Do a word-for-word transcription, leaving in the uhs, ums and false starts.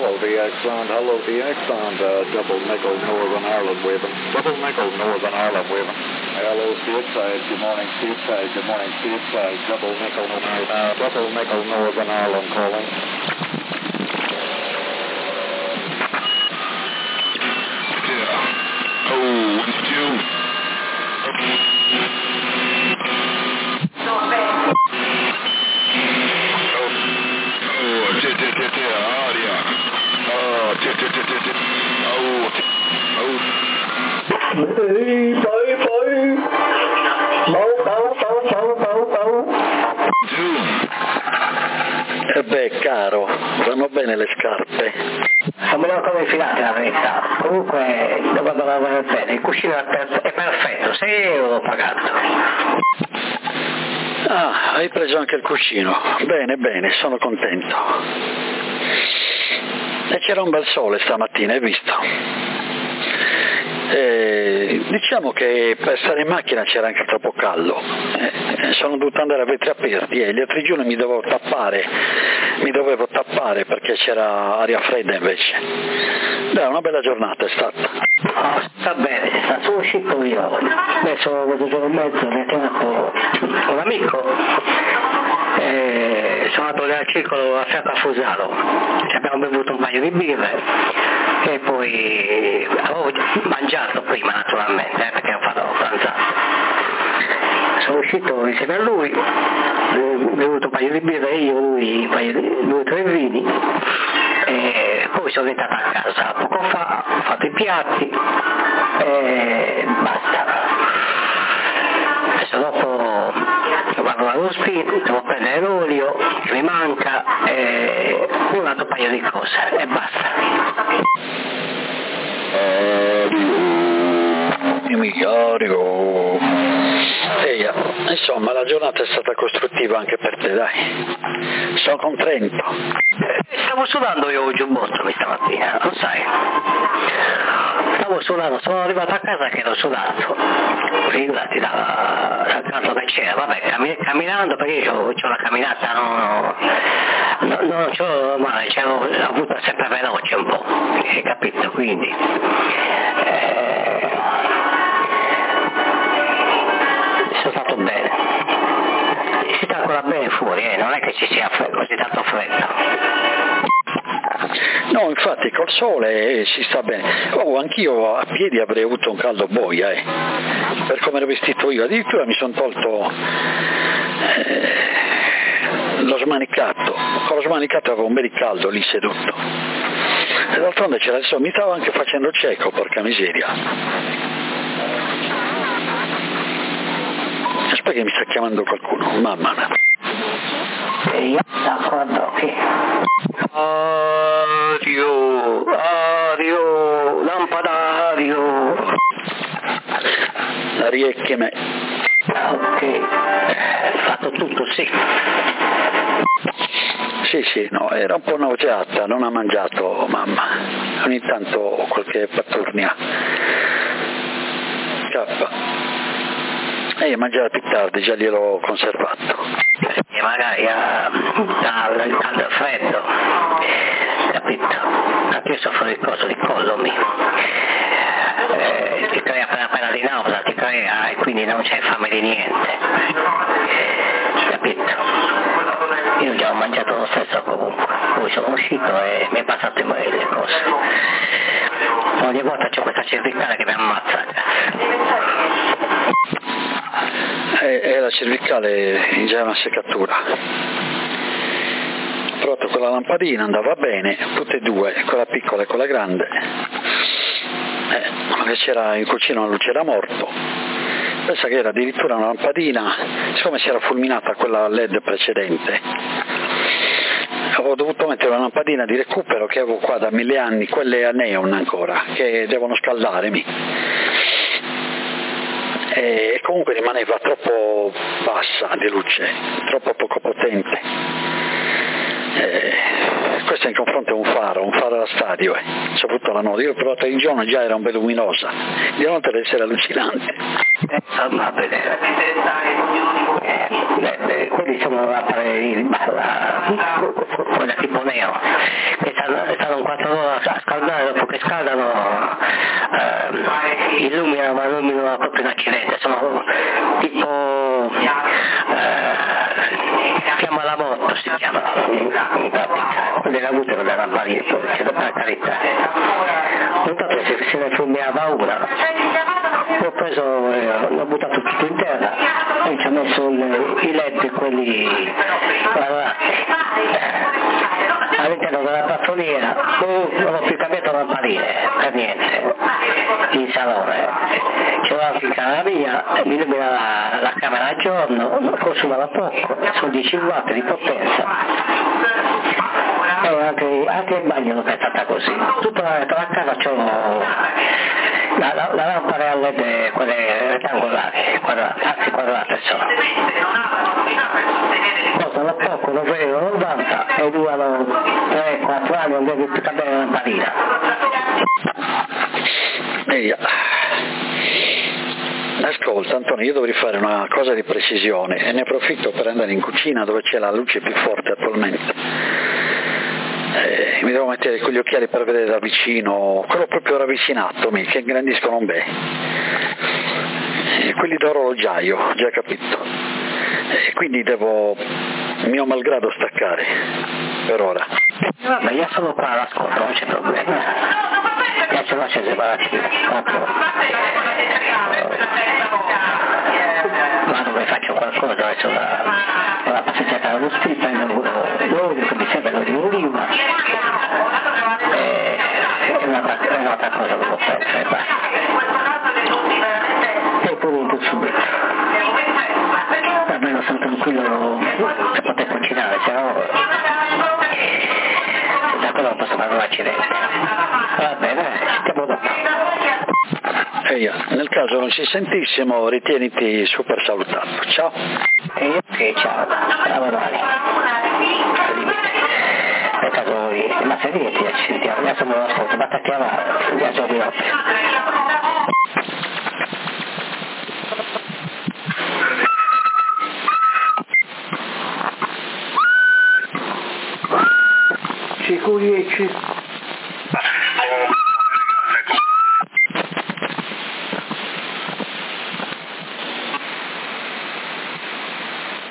Hello, the Exxon. Hello, the Exxon. Uh, double nickel, Northern Ireland, waving. Double nickel, Northern Ireland, waving. Hello, Stateside. Good morning, Stateside. Good morning, Stateside. Double nickel, uh, double nickel, Northern Ireland, calling. Yeah. Oh, one, two. Ehi, poi, poi. Pau, pau, pau, pau, pau, pau. E beh, caro, vanno bene le scarpe. Non me l'ho ancora infilata la verità. Comunque, devo lavorare bene. Il cuscino è, per- è perfetto, sei euro l'ho pagato. Ah, hai preso anche il cuscino. Bene, bene, sono contento. E c'era un bel sole stamattina, hai visto? Eh, diciamo che per stare in macchina c'era anche troppo caldo, eh, sono dovuto andare a vetri aperti e gli altri giorni mi dovevo tappare, mi dovevo tappare perché c'era aria fredda invece. Beh, una bella giornata è stata. Oh, sta bene, sono uscito io, adesso vedo giorno e mezzo, mi ha chiamato un amico, eh, sono andato al circolo a fianco a Fusaro, ci abbiamo bevuto un paio di birre e poi avevo mangiato prima naturalmente, eh, perché ho fatto pranzato. Sono uscito insieme a lui, ho bevuto un paio di birre io, lui un paio di due o tre vini e poi sono entrato a casa poco fa, ho fatto i piatti e basta. Adesso dopo vado allo spin, devo prendere l'olio che mi manca e un altro paio di cose e basta. Emilio, Eia, insomma la giornata è stata costruttiva anche per te, dai. Sono contento. Eh, stavo sudando io oggi un botto stamattina, lo sai. Stavo sudando, sono arrivato a casa che ero sudato. Figurati da, dal canto che c'era, vabbè, cammin- camminando perché io ho la camminata, non, non, non c'ho male, c'è l'ho avuta sempre veloce un po', hai capito? Quindi eh, sono stato bene. Si sta ancora bene fuori, eh? Non è che ci sia fre- così tanto freddo. No, infatti col sole eh, si sta bene. Oh, anch'io a piedi avrei avuto un caldo boia, eh, per come ero vestito io. Addirittura mi sono tolto eh, lo smanicato. Con lo smanicato avevo un bel caldo lì seduto. E d'altronde c'era il sole, mi stavo anche facendo cieco, porca miseria. Aspetta che mi sta chiamando qualcuno, mamma mia. E io d'accordo, ok. Adio, adio, lampadario. Riecchie me. Ok, fatto tutto, sì. Sì, sì, no, era un po' nauseata, non ha mangiato mamma. Ogni tanto ho qualche paturnia. K. E io mangiare più tardi, già gliel'ho conservato. E magari ha il caldo e freddo, capito? Anche io soffro di cosa, di collo mi. Eh, ti crea appena appena di nausea, ti crea e quindi non c'è fame di niente. Capito? Io già ho mangiato lo stesso comunque, poi sono uscito e mi è passato in mano le cose. Ogni volta c'ho questa cervicale che mi ammazza. E, e la cervicale è già una seccatura. Ho provato con la lampadina, andava bene, tutte e due, quella piccola e quella grande. Eh, ma c'era il cucino, la luce era morto. Pensa che era addirittura una lampadina, siccome si era fulminata quella led precedente. Avevo dovuto mettere una lampadina di recupero che avevo qua da mille anni, quelle a neon ancora, che devono scaldarmi. E comunque rimaneva troppo bassa di luce, troppo poco potente. E questo in confronto è un faro, un faro da stadio, eh. Soprattutto la notte. Io ho provato in giorno, già era un po' luminosa, di notte deve essere allucinante. Eh, va bene. Eh, eh, quelli sono apparelli, quella tipo neo, che stanno, stanno un quattro in pratica, quelle le avute con le lampadine, c'è da per carità. Intanto se, se ne fulminava una, ho preso, eh, l'ho buttato tutto in terra e ci ho messo il, i led, quelli colorati, all'interno della pattoniera, oh, non ho più cambiato lampadine, per niente, in salone. C'era anche la mia, mi illumina la, la camera a giorno, consumava poco, sono dieci watt di potenza. E anche, anche il bagno non è stata così. Tutta la, tutta la casa c'ho la, la, la lampada a led, quelle rettangolari, quadrate, anzi quadrate sono. Costano poco, lo vedo novanta e durano tre quattro anni, non devi più cambiare la lampadina. Eia. Ascolta Antonio, io dovrei fare una cosa di precisione e ne approfitto per andare in cucina dove c'è la luce più forte attualmente. Eh, mi devo mettere quegli occhiali per vedere da vicino, quello proprio ravvicinato, che ingrandiscono un bene. Eh, quelli d'orologiaio, già capito. E eh, quindi devo, mio malgrado, staccare per ora. Vabbè, io sono qua all'ascolto, non c'è problema. Io ce l'ho acceso separati, vado che faccio qualcosa adesso la, la passeggiata dallo spirito, l'olio che mi serve l'olio di oliva e un'altra, un'altra cosa che devo fare, basta. E poi niente subito. Almeno sono tranquillo per poter cucinare, se no da quello posso fare un accidente. Va bene, stiamo dopo. Eia, nel caso non ci sentissimo, ritieniti super salutato. Ciao. E ok, ciao. A domani. Nel caso la serie ti sentiamo, adesso me lo ascolto, ma ti avanti, vi aggiornerò. Sicuri e ci